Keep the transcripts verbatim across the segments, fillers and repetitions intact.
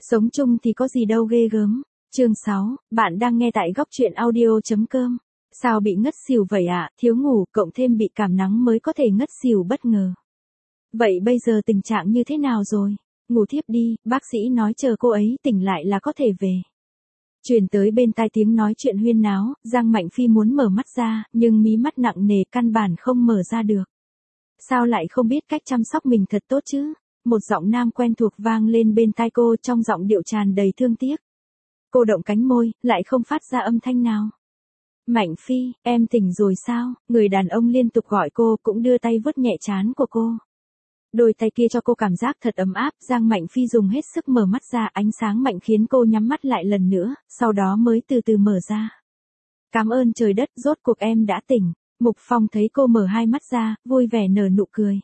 Sống chung thì có gì đâu ghê gớm. Chương sáu, bạn đang nghe tại góc truyện audio.com. Sao bị ngất xỉu vậy ạ? À? Thiếu ngủ, cộng thêm bị cảm nắng mới có thể ngất xỉu bất ngờ. Vậy bây giờ tình trạng như thế nào rồi? Ngủ thiếp đi, bác sĩ nói chờ cô ấy tỉnh lại là có thể về. Truyền tới bên tai tiếng nói chuyện huyên náo, Giang Mạnh Phi muốn mở mắt ra, nhưng mí mắt nặng nề căn bản không mở ra được. Sao lại không biết cách chăm sóc mình thật tốt chứ? Một giọng nam quen thuộc vang lên bên tai cô trong giọng điệu tràn đầy thương tiếc. Cô động cánh môi, lại không phát ra âm thanh nào. Mạnh Phi, em tỉnh rồi sao? Người đàn ông liên tục gọi cô, cũng đưa tay vuốt nhẹ trán của cô. Đôi tay kia cho cô cảm giác thật ấm áp. Giang Mạnh Phi dùng hết sức mở mắt ra, ánh sáng mạnh khiến cô nhắm mắt lại lần nữa, sau đó mới từ từ mở ra. Cảm ơn trời đất, rốt cuộc em đã tỉnh. Mục Phong thấy cô mở hai mắt ra, vui vẻ nở nụ cười.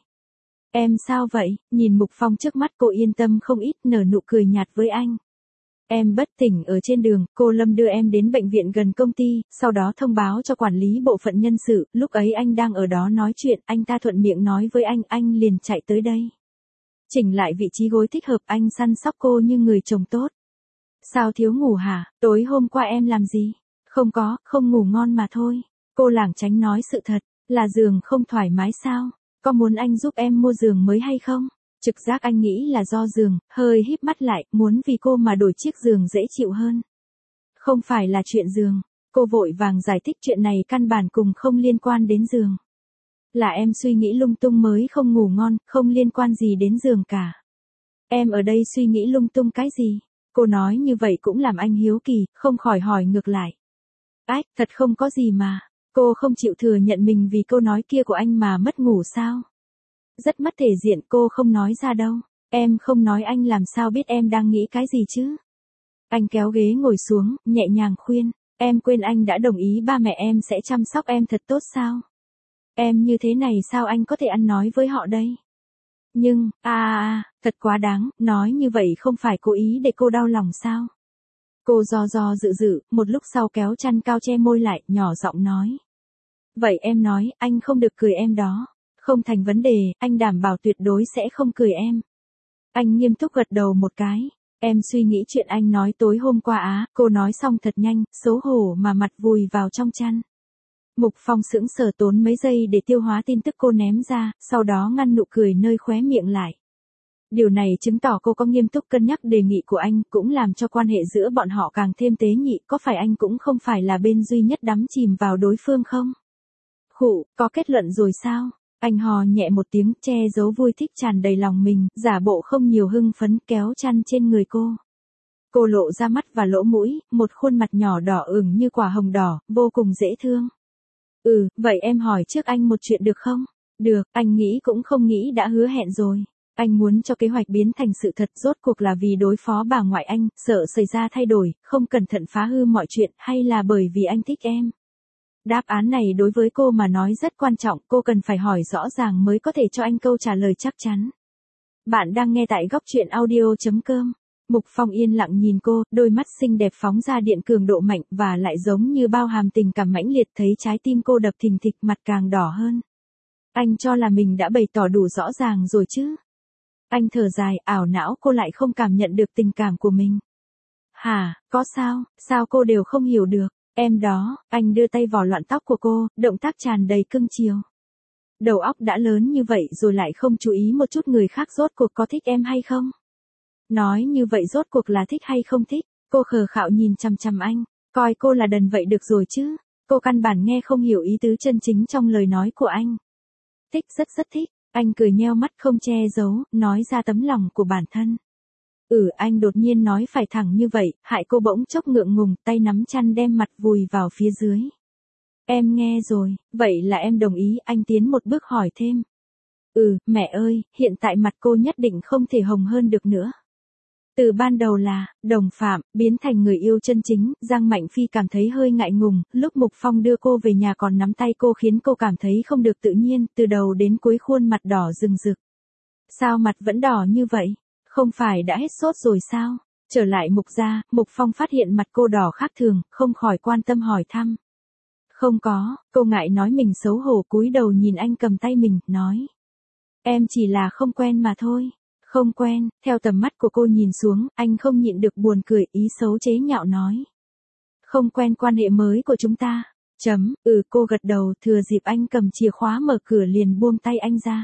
Em sao vậy? Nhìn Mục Phong trước mắt cô yên tâm không ít, nở nụ cười nhạt với anh. Em bất tỉnh ở trên đường, cô Lâm đưa em đến bệnh viện gần công ty, sau đó thông báo cho quản lý bộ phận nhân sự, lúc ấy anh đang ở đó nói chuyện, anh ta thuận miệng nói với anh, anh liền chạy tới đây. Chỉnh lại vị trí gối thích hợp, anh săn sóc cô như người chồng tốt. Sao thiếu ngủ hả? Tối hôm qua em làm gì? Không có, không ngủ ngon mà thôi. Cô lảng tránh nói sự thật, là giường không thoải mái sao? Có muốn anh giúp em mua giường mới hay không? Trực giác anh nghĩ là do giường, hơi híp mắt lại, muốn vì cô mà đổi chiếc giường dễ chịu hơn. Không phải là chuyện giường. Cô vội vàng giải thích chuyện này căn bản cùng không liên quan đến giường. Là em suy nghĩ lung tung mới không ngủ ngon, không liên quan gì đến giường cả. Em ở đây suy nghĩ lung tung cái gì? Cô nói như vậy cũng làm anh hiếu kỳ, không khỏi hỏi ngược lại. Ách, thật không có gì mà. Cô không chịu thừa nhận mình vì câu nói kia của anh mà mất ngủ sao? Rất mất thể diện, cô không nói ra đâu. Em không nói anh làm sao biết em đang nghĩ cái gì chứ? Anh kéo ghế ngồi xuống, nhẹ nhàng khuyên. Em quên anh đã đồng ý ba mẹ em sẽ chăm sóc em thật tốt sao? Em như thế này sao anh có thể ăn nói với họ đây? Nhưng, à à à, thật quá đáng, nói như vậy không phải cố ý để cô đau lòng sao? Cô do do dự dự, một lúc sau kéo chăn cao che môi lại, nhỏ giọng nói. Vậy em nói, anh không được cười em đó. Không thành vấn đề, anh đảm bảo tuyệt đối sẽ không cười em. Anh nghiêm túc gật đầu một cái. Em suy nghĩ chuyện anh nói tối hôm qua á, cô nói xong thật nhanh, xấu hổ mà mặt vùi vào trong chăn. Mục Phong sững sờ tốn mấy giây để tiêu hóa tin tức cô ném ra, sau đó ngăn nụ cười nơi khóe miệng lại. Điều này chứng tỏ cô có nghiêm túc cân nhắc đề nghị của anh, cũng làm cho quan hệ giữa bọn họ càng thêm tế nhị, có phải anh cũng không phải là bên duy nhất đắm chìm vào đối phương không? Khụ, có kết luận rồi sao? Anh hò nhẹ một tiếng, che giấu vui thích tràn đầy lòng mình, giả bộ không nhiều hưng phấn, kéo chăn trên người cô. Cô lộ ra mắt và lỗ mũi, một khuôn mặt nhỏ đỏ ửng như quả hồng đỏ, vô cùng dễ thương. Ừ, vậy em hỏi trước anh một chuyện được không? Được, anh nghĩ cũng không nghĩ đã hứa hẹn rồi. Anh muốn cho kế hoạch biến thành sự thật, rốt cuộc là vì đối phó bà ngoại anh, sợ xảy ra thay đổi, không cẩn thận phá hư mọi chuyện, hay là bởi vì anh thích em? Đáp án này đối với cô mà nói rất quan trọng, cô cần phải hỏi rõ ràng mới có thể cho anh câu trả lời chắc chắn. Bạn đang nghe tại góc truyện audio.com. Mục Phong yên lặng nhìn cô, đôi mắt xinh đẹp phóng ra điện cường độ mạnh và lại giống như bao hàm tình cảm mãnh liệt, thấy trái tim cô đập thình thịch, mặt càng đỏ hơn. Anh cho là mình đã bày tỏ đủ rõ ràng rồi chứ? Anh thở dài, ảo não cô lại không cảm nhận được tình cảm của mình. Hả, có sao, sao cô đều không hiểu được? Em đó, anh đưa tay vò loạn tóc của cô, động tác tràn đầy cưng chiều. Đầu óc đã lớn như vậy rồi lại không chú ý một chút người khác rốt cuộc có thích em hay không? Nói như vậy rốt cuộc là thích hay không thích? Cô khờ khạo nhìn chằm chằm anh, coi cô là đần vậy được rồi chứ? Cô căn bản nghe không hiểu ý tứ chân chính trong lời nói của anh. Thích, rất rất thích. Anh cười nheo mắt không che giấu, nói ra tấm lòng của bản thân. Ừ, anh đột nhiên nói phải thẳng như vậy, hại cô bỗng chốc ngượng ngùng, tay nắm chăn đem mặt vùi vào phía dưới. Em nghe rồi, vậy là em đồng ý, anh tiến một bước hỏi thêm. Ừ, mẹ ơi, hiện tại mặt cô nhất định không thể hồng hơn được nữa. Từ ban đầu là đồng phạm, biến thành người yêu chân chính, Giang Mạnh Phi cảm thấy hơi ngại ngùng, lúc Mục Phong đưa cô về nhà còn nắm tay cô khiến cô cảm thấy không được tự nhiên, từ đầu đến cuối khuôn mặt đỏ rừng rực. Sao mặt vẫn đỏ như vậy? Không phải đã hết sốt rồi sao? Trở lại Mục gia, Mục Phong phát hiện mặt cô đỏ khác thường, không khỏi quan tâm hỏi thăm. Không có, cô ngại nói mình xấu hổ cúi đầu nhìn anh cầm tay mình, nói. Em chỉ là không quen mà thôi. Không quen, theo tầm mắt của cô nhìn xuống, anh không nhịn được buồn cười, ý xấu chế nhạo nói. Không quen quan hệ mới của chúng ta. Chấm, ừ cô gật đầu, thừa dịp anh cầm chìa khóa mở cửa liền buông tay anh ra.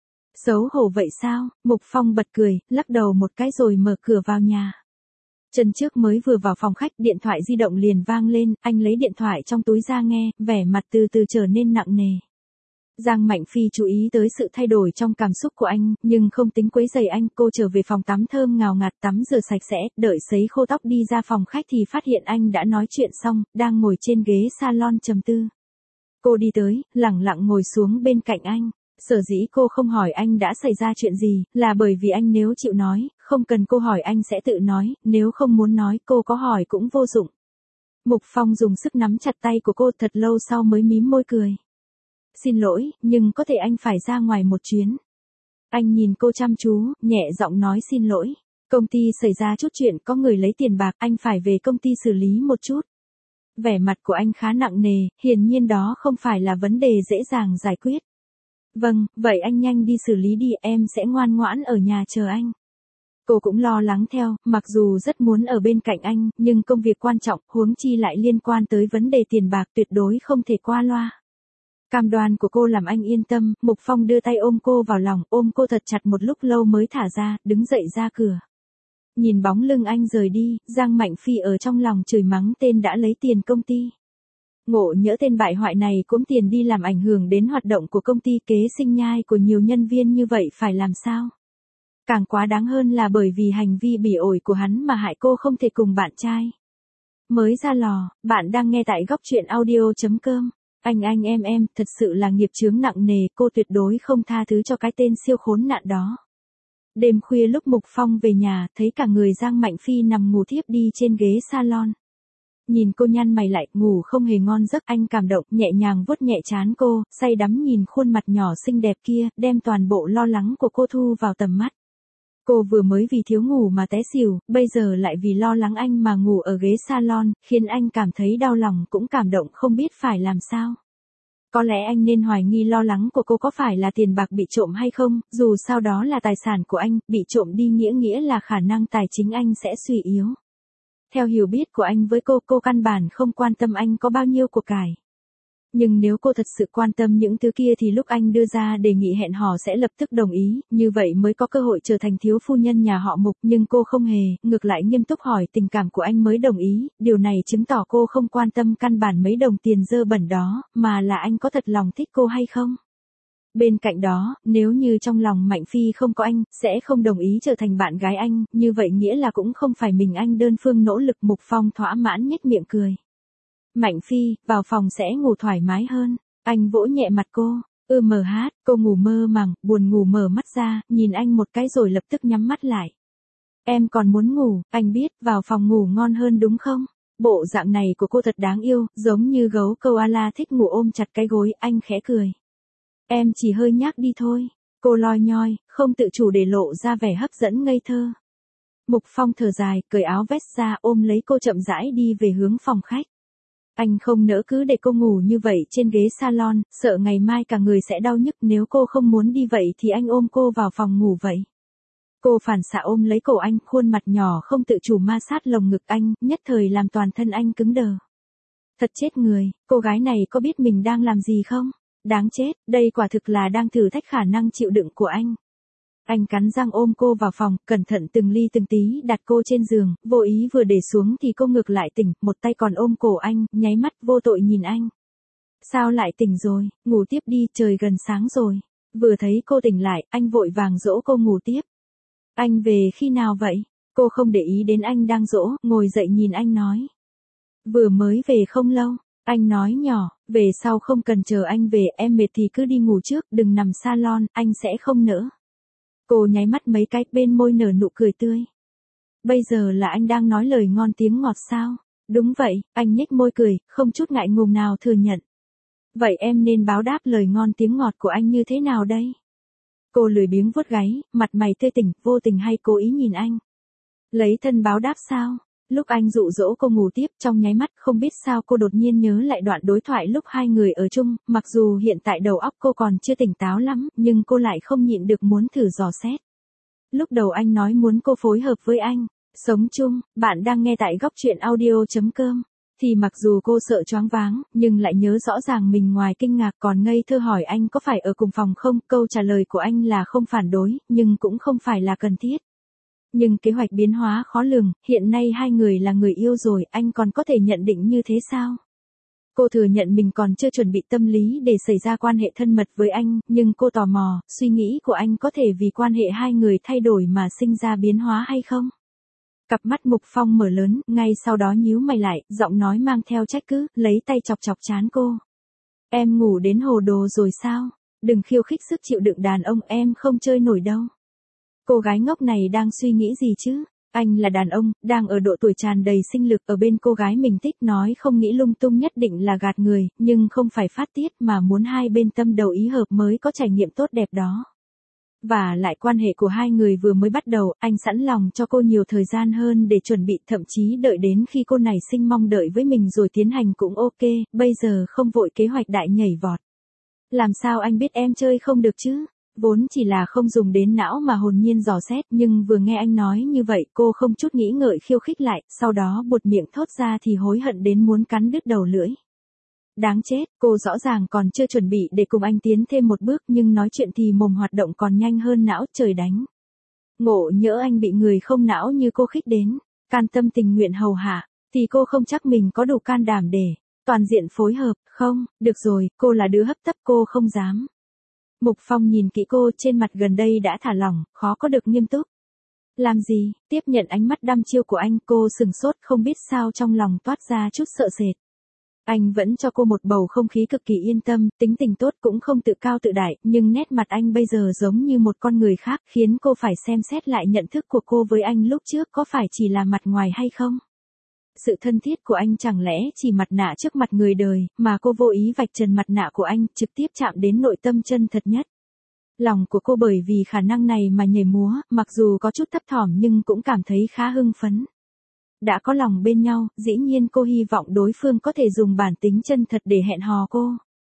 Xấu hổ vậy sao? Mục Phong bật cười, lắc đầu một cái rồi mở cửa vào nhà. Chân trước mới vừa vào phòng khách, điện thoại di động liền vang lên, anh lấy điện thoại trong túi ra nghe, vẻ mặt từ từ trở nên nặng nề. Giang Mạnh Phi chú ý tới sự thay đổi trong cảm xúc của anh, nhưng không tính quấy rầy anh, cô trở về phòng tắm thơm ngào ngạt tắm rửa sạch sẽ, đợi sấy khô tóc đi ra phòng khách thì phát hiện anh đã nói chuyện xong, đang ngồi trên ghế salon trầm tư. Cô đi tới, lẳng lặng ngồi xuống bên cạnh anh. Sở dĩ cô không hỏi anh đã xảy ra chuyện gì, là bởi vì anh nếu chịu nói, không cần cô hỏi anh sẽ tự nói, nếu không muốn nói cô có hỏi cũng vô dụng. Mục Phong dùng sức nắm chặt tay của cô thật lâu sau mới mím môi cười. Xin lỗi, nhưng có thể anh phải ra ngoài một chuyến. Anh nhìn cô chăm chú, nhẹ giọng nói xin lỗi. Công ty xảy ra chút chuyện có người lấy tiền bạc, anh phải về công ty xử lý một chút. Vẻ mặt của anh khá nặng nề, hiển nhiên đó không phải là vấn đề dễ dàng giải quyết. Vâng, vậy anh nhanh đi xử lý đi, em sẽ ngoan ngoãn ở nhà chờ anh. Cô cũng lo lắng theo, mặc dù rất muốn ở bên cạnh anh, nhưng công việc quan trọng, huống chi lại liên quan tới vấn đề tiền bạc tuyệt đối không thể qua loa. Cam đoan của cô làm anh yên tâm, Mục Phong đưa tay ôm cô vào lòng, ôm cô thật chặt một lúc lâu mới thả ra, đứng dậy ra cửa. Nhìn bóng lưng anh rời đi, Giang Mạnh Phi ở trong lòng chửi mắng tên đã lấy tiền công ty. Ngộ nhỡ tên bại hoại này cũng tiền đi làm ảnh hưởng đến hoạt động của công ty, kế sinh nhai của nhiều nhân viên như vậy phải làm sao? Càng quá đáng hơn là bởi vì hành vi bỉ ổi của hắn mà hại cô không thể cùng bạn trai. Mới ra lò, bạn đang nghe tại góc truyện audio chấm com. Anh anh em em, thật sự là nghiệp chướng nặng nề, cô tuyệt đối không tha thứ cho cái tên siêu khốn nạn đó. Đêm khuya lúc Mục Phong về nhà, thấy cả người Giang Mạnh Phi nằm ngủ thiếp đi trên ghế salon. Nhìn cô nhăn mày lại, ngủ không hề ngon giấc, anh cảm động, nhẹ nhàng vuốt nhẹ trán cô, say đắm nhìn khuôn mặt nhỏ xinh đẹp kia, đem toàn bộ lo lắng của cô thu vào tầm mắt. Cô vừa mới vì thiếu ngủ mà té xỉu, bây giờ lại vì lo lắng anh mà ngủ ở ghế salon, khiến anh cảm thấy đau lòng cũng cảm động không biết phải làm sao. Có lẽ anh nên hoài nghi lo lắng của cô có phải là tiền bạc bị trộm hay không, dù sao đó là tài sản của anh, bị trộm đi nghĩa nghĩa là khả năng tài chính anh sẽ suy yếu. Theo hiểu biết của anh với cô, cô căn bản không quan tâm anh có bao nhiêu của cải. Nhưng nếu cô thật sự quan tâm những thứ kia thì lúc anh đưa ra đề nghị hẹn hò sẽ lập tức đồng ý, như vậy mới có cơ hội trở thành thiếu phu nhân nhà họ Mục, nhưng cô không hề, ngược lại nghiêm túc hỏi tình cảm của anh mới đồng ý, điều này chứng tỏ cô không quan tâm căn bản mấy đồng tiền dơ bẩn đó, mà là anh có thật lòng thích cô hay không. Bên cạnh đó, nếu như trong lòng Mạnh Phi không có anh, sẽ không đồng ý trở thành bạn gái anh, như vậy nghĩa là cũng không phải mình anh đơn phương nỗ lực. Mục Phong thỏa mãn nhếch miệng cười. Mạnh Phi, vào phòng sẽ ngủ thoải mái hơn. Anh vỗ nhẹ mặt cô. Ư mờ hát, cô ngủ mơ màng, buồn ngủ mở mắt ra, nhìn anh một cái rồi lập tức nhắm mắt lại. Em còn muốn ngủ, anh biết, vào phòng ngủ ngon hơn đúng không? Bộ dạng này của cô thật đáng yêu, giống như gấu koala thích ngủ ôm chặt cái gối, anh khẽ cười. Em chỉ hơi nhác đi thôi. Cô loi nhoi, không tự chủ để lộ ra vẻ hấp dẫn ngây thơ. Mục Phong thở dài, cởi áo vest ra ôm lấy cô chậm rãi đi về hướng phòng khách. Anh không nỡ cứ để cô ngủ như vậy trên ghế salon, sợ ngày mai cả người sẽ đau nhức, nếu cô không muốn đi vậy thì anh ôm cô vào phòng ngủ vậy. Cô phản xạ ôm lấy cổ anh, khuôn mặt nhỏ không tự chủ ma sát lồng ngực anh, nhất thời làm toàn thân anh cứng đờ. Thật chết người, cô gái này có biết mình đang làm gì không? Đáng chết, đây quả thực là đang thử thách khả năng chịu đựng của anh. Anh cắn răng ôm cô vào phòng, cẩn thận từng ly từng tí đặt cô trên giường, vô ý vừa để xuống thì cô ngược lại tỉnh, một tay còn ôm cổ anh, nháy mắt vô tội nhìn anh. Sao lại tỉnh rồi, ngủ tiếp đi, trời gần sáng rồi. Vừa thấy cô tỉnh lại, anh vội vàng dỗ cô ngủ tiếp. Anh về khi nào vậy? Cô không để ý đến anh đang dỗ, ngồi dậy nhìn anh nói. Vừa mới về không lâu. Anh nói nhỏ, về sau không cần chờ anh về, em mệt thì cứ đi ngủ trước, đừng nằm salon, anh sẽ không nỡ. Cô nháy mắt mấy cái, bên môi nở nụ cười tươi. Bây giờ là anh đang nói lời ngon tiếng ngọt sao? Đúng vậy, anh nhếch môi cười, không chút ngại ngùng nào thừa nhận. Vậy em nên báo đáp lời ngon tiếng ngọt của anh như thế nào đây? Cô lười biếng vuốt gáy, mặt mày tươi tỉnh, vô tình hay cố ý nhìn anh. Lấy thân báo đáp sao? Lúc anh dụ dỗ cô ngủ tiếp, trong nháy mắt không biết sao cô đột nhiên nhớ lại đoạn đối thoại lúc hai người ở chung, mặc dù hiện tại đầu óc cô còn chưa tỉnh táo lắm, nhưng cô lại không nhịn được muốn thử dò xét. Lúc đầu anh nói muốn cô phối hợp với anh, sống chung, bạn đang nghe tại góc chuyện audio.com. Thì mặc dù cô sợ choáng váng, nhưng lại nhớ rõ ràng mình ngoài kinh ngạc còn ngây thơ hỏi anh có phải ở cùng phòng không, câu trả lời của anh là không phản đối, nhưng cũng không phải là cần thiết. Nhưng kế hoạch biến hóa khó lường, hiện nay hai người là người yêu rồi, anh còn có thể nhận định như thế sao? Cô thừa nhận mình còn chưa chuẩn bị tâm lý để xảy ra quan hệ thân mật với anh, nhưng cô tò mò, suy nghĩ của anh có thể vì quan hệ hai người thay đổi mà sinh ra biến hóa hay không? Cặp mắt Mục Phong mở lớn, ngay sau đó nhíu mày lại, giọng nói mang theo trách cứ, lấy tay chọc chọc trán cô. Em ngủ đến hồ đồ rồi sao? Đừng khiêu khích sức chịu đựng đàn ông, em không chơi nổi đâu. Cô gái ngốc này đang suy nghĩ gì chứ? Anh là đàn ông, đang ở độ tuổi tràn đầy sinh lực ở bên cô gái mình thích, nói không nghĩ lung tung nhất định là gạt người, nhưng không phải phát tiết mà muốn hai bên tâm đầu ý hợp mới có trải nghiệm tốt đẹp đó. Và lại quan hệ của hai người vừa mới bắt đầu, anh sẵn lòng cho cô nhiều thời gian hơn để chuẩn bị, thậm chí đợi đến khi cô này sinh mong đợi với mình rồi tiến hành cũng ok, bây giờ không vội kế hoạch đại nhảy vọt. Làm sao anh biết em chơi không được chứ? Vốn chỉ là không dùng đến não mà hồn nhiên dò xét, nhưng vừa nghe anh nói như vậy cô không chút nghĩ ngợi khiêu khích lại, sau đó buột miệng thốt ra thì hối hận đến muốn cắn đứt đầu lưỡi. Đáng chết, cô rõ ràng còn chưa chuẩn bị để cùng anh tiến thêm một bước nhưng nói chuyện thì mồm hoạt động còn nhanh hơn não, trời đánh. Ngộ nhỡ anh bị người không não như cô khích đến, can tâm tình nguyện hầu hạ, thì cô không chắc mình có đủ can đảm để toàn diện phối hợp, không, được rồi, cô là đứa hấp tấp cô không dám. Mục Phong nhìn kỹ cô, trên mặt gần đây đã thả lỏng, khó có được nghiêm túc. Làm gì? Tiếp nhận ánh mắt đăm chiêu của anh, cô sừng sốt không biết sao trong lòng toát ra chút sợ sệt. Anh vẫn cho cô một bầu không khí cực kỳ yên tâm, tính tình tốt cũng không tự cao tự đại, nhưng nét mặt anh bây giờ giống như một con người khác, khiến cô phải xem xét lại nhận thức của cô với anh lúc trước có phải chỉ là mặt ngoài hay không. Sự thân thiết của anh chẳng lẽ chỉ mặt nạ trước mặt người đời, mà cô vô ý vạch trần mặt nạ của anh, trực tiếp chạm đến nội tâm chân thật nhất. Lòng của cô bởi vì khả năng này mà nhảy múa, mặc dù có chút thấp thỏm nhưng cũng cảm thấy khá hưng phấn. Đã có lòng bên nhau, dĩ nhiên cô hy vọng đối phương có thể dùng bản tính chân thật để hẹn hò cô.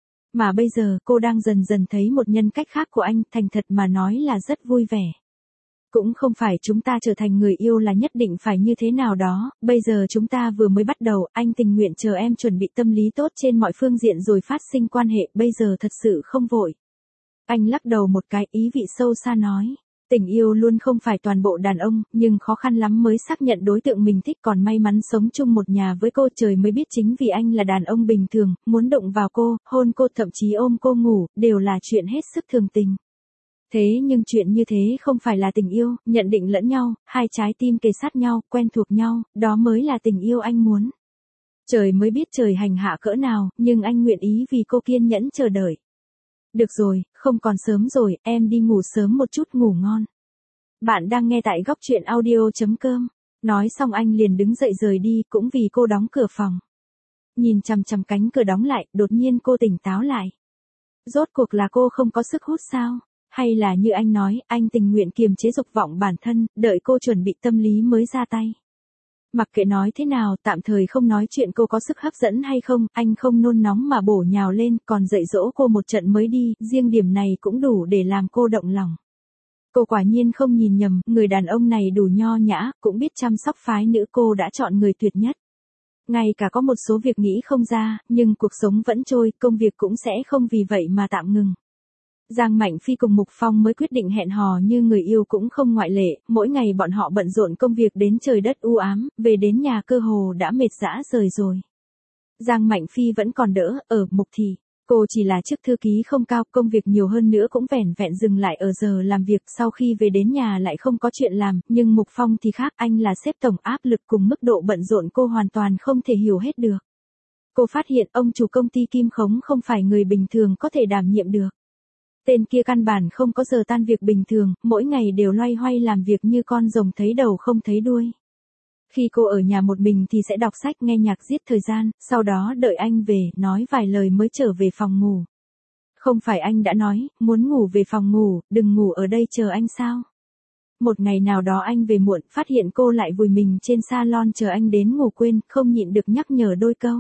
Mà bây giờ cô đang dần dần thấy một nhân cách khác của anh, thành thật mà nói là rất vui vẻ. Cũng không phải chúng ta trở thành người yêu là nhất định phải như thế nào đó, bây giờ chúng ta vừa mới bắt đầu, anh tình nguyện chờ em chuẩn bị tâm lý tốt trên mọi phương diện rồi phát sinh quan hệ, bây giờ thật sự không vội. Anh lắc đầu một cái, ý vị sâu xa nói. Tình yêu luôn không phải toàn bộ đàn ông, nhưng khó khăn lắm mới xác nhận đối tượng mình thích, còn may mắn sống chung một nhà với cô, trời mới biết chính vì anh là đàn ông bình thường, muốn động vào cô, hôn cô, thậm chí ôm cô ngủ, đều là chuyện hết sức thường tình. Thế nhưng chuyện như thế không phải là tình yêu, nhận định lẫn nhau, hai trái tim kề sát nhau, quen thuộc nhau, đó mới là tình yêu anh muốn. Trời mới biết trời hành hạ cỡ nào, nhưng anh nguyện ý vì cô kiên nhẫn chờ đợi. Được rồi, không còn sớm rồi, em đi ngủ sớm một chút, ngủ ngon. Bạn đang nghe tại góc chuyện audio.com. Nói xong anh liền đứng dậy rời đi, cũng vì cô đóng cửa phòng. Nhìn chằm chằm cánh cửa đóng lại, đột nhiên cô tỉnh táo lại. Rốt cuộc là cô không có sức hút sao? Hay là như anh nói, anh tình nguyện kiềm chế dục vọng bản thân, đợi cô chuẩn bị tâm lý mới ra tay. Mặc kệ nói thế nào, tạm thời không nói chuyện cô có sức hấp dẫn hay không, anh không nôn nóng mà bổ nhào lên, còn dạy dỗ cô một trận mới đi, riêng điểm này cũng đủ để làm cô động lòng. Cô quả nhiên không nhìn nhầm, người đàn ông này đủ nho nhã, cũng biết chăm sóc phái nữ, cô đã chọn người tuyệt nhất. Ngay cả có một số việc nghĩ không ra, nhưng cuộc sống vẫn trôi, công việc cũng sẽ không vì vậy mà tạm ngừng. Giang Mạnh Phi cùng Mục Phong mới quyết định hẹn hò như người yêu cũng không ngoại lệ, mỗi ngày bọn họ bận rộn công việc đến trời đất u ám, về đến nhà cơ hồ đã mệt rã rời rồi. Giang Mạnh Phi vẫn còn đỡ, ở Mục thì, cô chỉ là chức thư ký không cao, công việc nhiều hơn nữa cũng vẻn vẹn dừng lại ở giờ làm việc, sau khi về đến nhà lại không có chuyện làm, nhưng Mục Phong thì khác, anh là sếp tổng, áp lực cùng mức độ bận rộn cô hoàn toàn không thể hiểu hết được. Cô phát hiện ông chủ công ty Kim Khống không phải người bình thường có thể đảm nhiệm được. Tên kia căn bản không có giờ tan việc bình thường, mỗi ngày đều loay hoay làm việc như con rồng thấy đầu không thấy đuôi. Khi cô ở nhà một mình thì sẽ đọc sách, nghe nhạc giết thời gian, sau đó đợi anh về, nói vài lời mới trở về phòng ngủ. Không phải anh đã nói, muốn ngủ về phòng ngủ, đừng ngủ ở đây chờ anh sao? Một ngày nào đó anh về muộn, phát hiện cô lại vùi mình trên salon chờ anh đến ngủ quên, không nhịn được nhắc nhở đôi câu.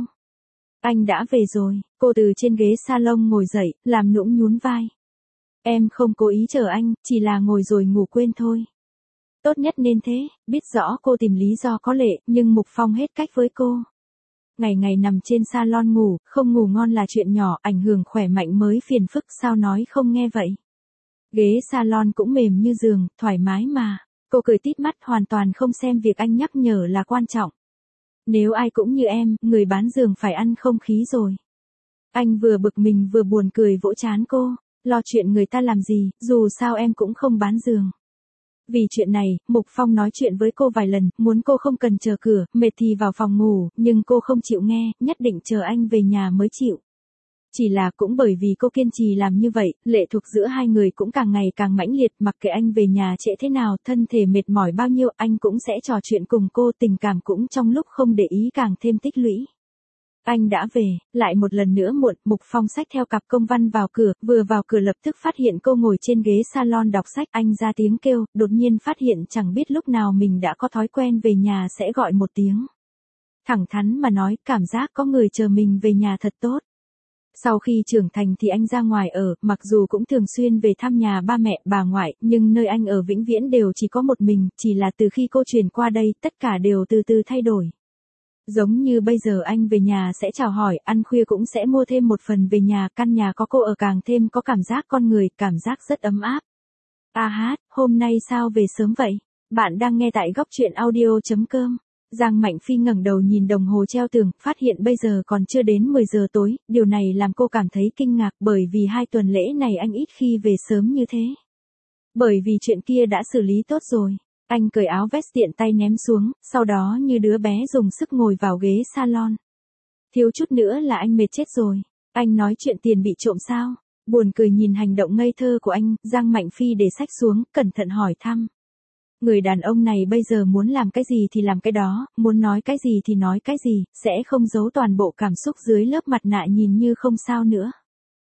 Anh đã về rồi, cô từ trên ghế salon ngồi dậy, làm nũng nhún vai. Em không cố ý chờ anh, chỉ là ngồi rồi ngủ quên thôi. Tốt nhất nên thế, biết rõ cô tìm lý do có lệ, nhưng Mục Phong hết cách với cô. Ngày ngày nằm trên salon ngủ, không ngủ ngon là chuyện nhỏ, ảnh hưởng khỏe mạnh mới phiền phức, sao nói không nghe vậy. Ghế salon cũng mềm như giường, thoải mái mà. Cô cười tít mắt, hoàn toàn không xem việc anh nhắc nhở là quan trọng. Nếu ai cũng như em, người bán giường phải ăn không khí rồi. Anh vừa bực mình vừa buồn cười vỗ trán cô, lo chuyện người ta làm gì, dù sao em cũng không bán giường. Vì chuyện này, Mục Phong nói chuyện với cô vài lần, muốn cô không cần chờ cửa, mệt thì vào phòng ngủ, nhưng cô không chịu nghe, nhất định chờ anh về nhà mới chịu. Chỉ là cũng bởi vì cô kiên trì làm như vậy, lệ thuộc giữa hai người cũng càng ngày càng mãnh liệt, mặc kệ anh về nhà trễ thế nào, thân thể mệt mỏi bao nhiêu, anh cũng sẽ trò chuyện cùng cô, tình cảm cũng trong lúc không để ý càng thêm tích lũy. Anh đã về, lại một lần nữa muộn, Mục Phong xách theo cặp công văn vào cửa, vừa vào cửa lập tức phát hiện cô ngồi trên ghế salon đọc sách, anh ra tiếng kêu, đột nhiên phát hiện chẳng biết lúc nào mình đã có thói quen về nhà sẽ gọi một tiếng. Thẳng thắn mà nói, cảm giác có người chờ mình về nhà thật tốt. Sau khi trưởng thành thì anh ra ngoài ở, mặc dù cũng thường xuyên về thăm nhà ba mẹ, bà ngoại, nhưng nơi anh ở vĩnh viễn đều chỉ có một mình, chỉ là từ khi cô chuyển qua đây, tất cả đều từ từ thay đổi. Giống như bây giờ anh về nhà sẽ chào hỏi, ăn khuya cũng sẽ mua thêm một phần về nhà, căn nhà có cô ở càng thêm có cảm giác con người, cảm giác rất ấm áp. A hát, hôm nay sao về sớm vậy? Bạn đang nghe tại góc truyện audio chấm com. Giang Mạnh Phi ngẩng đầu nhìn đồng hồ treo tường, phát hiện bây giờ còn chưa đến mười giờ tối, điều này làm cô cảm thấy kinh ngạc bởi vì hai tuần lễ này anh ít khi về sớm như thế. Bởi vì chuyện kia đã xử lý tốt rồi. Anh cởi áo vest tiện tay ném xuống, sau đó như đứa bé dùng sức ngồi vào ghế salon. Thiếu chút nữa là anh mệt chết rồi. Anh nói chuyện tiền bị trộm sao? Buồn cười nhìn hành động ngây thơ của anh, Giang Mạnh Phi để sách xuống, cẩn thận hỏi thăm. Người đàn ông này bây giờ muốn làm cái gì thì làm cái đó, muốn nói cái gì thì nói cái gì, sẽ không giấu toàn bộ cảm xúc dưới lớp mặt nạ nhìn như không sao nữa.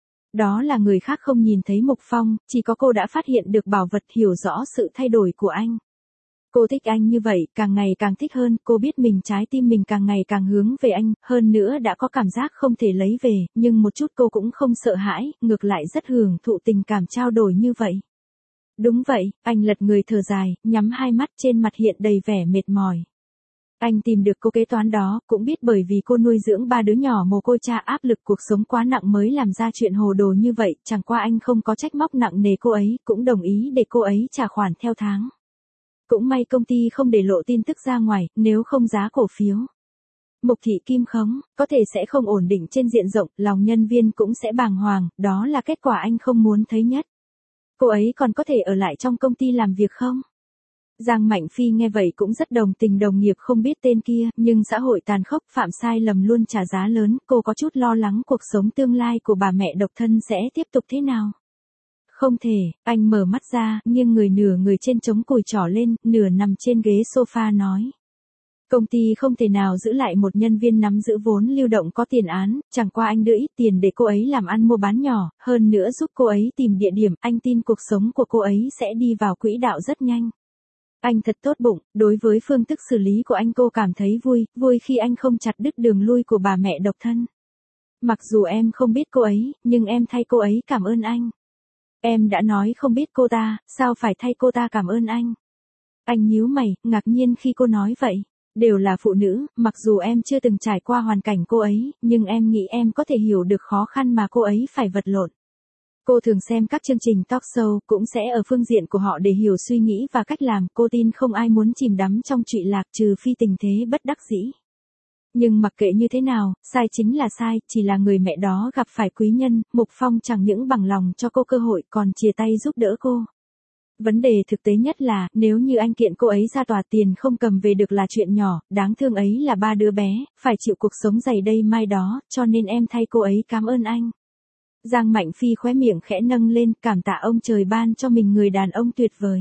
Đó là người khác không nhìn thấy Mục Phong, chỉ có cô đã phát hiện được bảo vật, hiểu rõ sự thay đổi của anh. Cô thích anh như vậy, càng ngày càng thích hơn, cô biết mình trái tim mình càng ngày càng hướng về anh, hơn nữa đã có cảm giác không thể lấy về, nhưng một chút cô cũng không sợ hãi, ngược lại rất hưởng thụ tình cảm trao đổi như vậy. Đúng vậy, anh lật người thở dài, nhắm hai mắt, trên mặt hiện đầy vẻ mệt mỏi. Anh tìm được cô kế toán đó, cũng biết bởi vì cô nuôi dưỡng ba đứa nhỏ mồ côi cha, áp lực cuộc sống quá nặng mới làm ra chuyện hồ đồ như vậy, chẳng qua anh không có trách móc nặng nề cô ấy, cũng đồng ý để cô ấy trả khoản theo tháng. Cũng may công ty không để lộ tin tức ra ngoài, nếu không giá cổ phiếu Mục Thị Kim khống, có thể sẽ không ổn định trên diện rộng, lòng nhân viên cũng sẽ bàng hoàng, đó là kết quả anh không muốn thấy nhất. Cô ấy còn có thể ở lại trong công ty làm việc không? Giang Mạnh Phi nghe vậy cũng rất đồng tình đồng nghiệp không biết tên kia, nhưng xã hội tàn khốc, phạm sai lầm luôn trả giá lớn, cô có chút lo lắng cuộc sống tương lai của bà mẹ độc thân sẽ tiếp tục thế nào. Không thể, anh mở mắt ra, nghiêng người nửa người trên chống cùi trỏ lên, nửa nằm trên ghế sofa nói. Công ty không thể nào giữ lại một nhân viên nắm giữ vốn lưu động có tiền án, chẳng qua anh đưa ít tiền để cô ấy làm ăn mua bán nhỏ, hơn nữa giúp cô ấy tìm địa điểm, anh tin cuộc sống của cô ấy sẽ đi vào quỹ đạo rất nhanh. Anh thật tốt bụng, đối với phương thức xử lý của anh cô cảm thấy vui, vui khi anh không chặt đứt đường lui của bà mẹ độc thân. Mặc dù em không biết cô ấy, nhưng em thay cô ấy cảm ơn anh. Em đã nói không biết cô ta, sao phải thay cô ta cảm ơn anh? Anh nhíu mày, ngạc nhiên khi cô nói vậy. Đều là phụ nữ, mặc dù em chưa từng trải qua hoàn cảnh cô ấy, nhưng em nghĩ em có thể hiểu được khó khăn mà cô ấy phải vật lộn. Cô thường xem các chương trình talk show, cũng sẽ ở phương diện của họ để hiểu suy nghĩ và cách làm, cô tin không ai muốn chìm đắm trong trụy lạc trừ phi tình thế bất đắc dĩ. Nhưng mặc kệ như thế nào, sai chính là sai, chỉ là người mẹ đó gặp phải quý nhân, Mục Phong chẳng những bằng lòng cho cô cơ hội còn chia tay giúp đỡ cô. Vấn đề thực tế nhất là, nếu như anh kiện cô ấy ra tòa tiền không cầm về được là chuyện nhỏ, đáng thương ấy là ba đứa bé, phải chịu cuộc sống dày đây mai đó, cho nên em thay cô ấy cảm ơn anh. Giang Mạnh Phi khóe miệng khẽ nâng lên, cảm tạ ông trời ban cho mình người đàn ông tuyệt vời.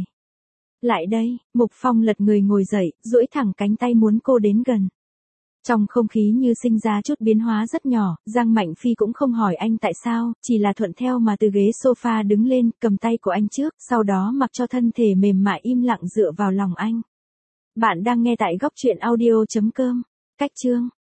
Lại đây, Mục Phong lật người ngồi dậy, duỗi thẳng cánh tay muốn cô đến gần. Trong không khí như sinh ra chút biến hóa rất nhỏ, Giang Mạnh Phi cũng không hỏi anh tại sao, chỉ là thuận theo mà từ ghế sofa đứng lên, cầm tay của anh trước, sau đó mặc cho thân thể mềm mại im lặng dựa vào lòng anh. Bạn đang nghe tại góc truyện audio chấm com. Cách chương